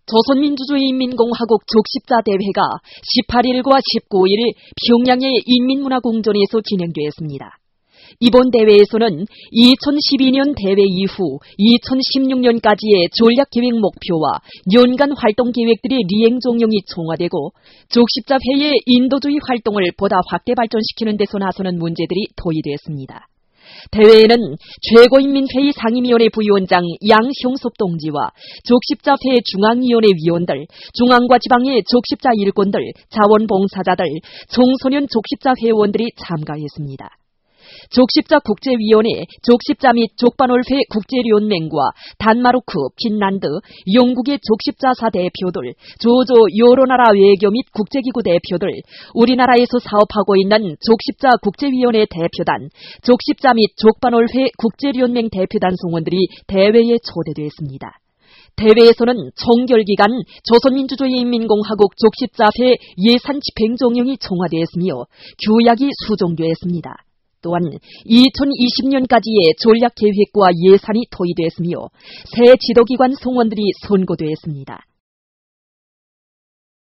조선민주주의인민공화국 족십자 대회가 18일과 19일 평양의 인민문화궁전에서 진행되었습니다. 이번 대회에서는 2012년 대회 이후 2016년까지의 전략계획 목표와 연간 활동 계획들의 리행 종용이 총화되고 족십자회의 인도주의 활동을 보다 확대 발전시키는 데서 나서는 문제들이 토의되었습니다. 대회에는 최고인민회의 상임위원회 부위원장 양형섭 동지와 족십자회 중앙위원회 위원들, 중앙과 지방의 족십자 일꾼들, 자원봉사자들, 청소년 족십자 회원들이 참가했습니다. 족십자 국제위원회, 족십자 및 족반올회 국제연맹과 단마루크, 핀란드, 영국의 족십자사 대표들, 조조 여러 나라 외교 및 국제기구 대표들, 우리나라에서 사업하고 있는 족십자 국제위원회 대표단, 족십자 및 족반올회 국제연맹 대표단 성원들이 대회에 초대됐습니다. 대회에서는 총결기간 조선민주주의인민공화국 족십자회 예산 집행 종용이 총화되었으며 규약이 수정되었습니다. 또한 2020년까지의 전략계획과 예산이 토의됐으며 새 지도기관 성원들이 선고됐습니다.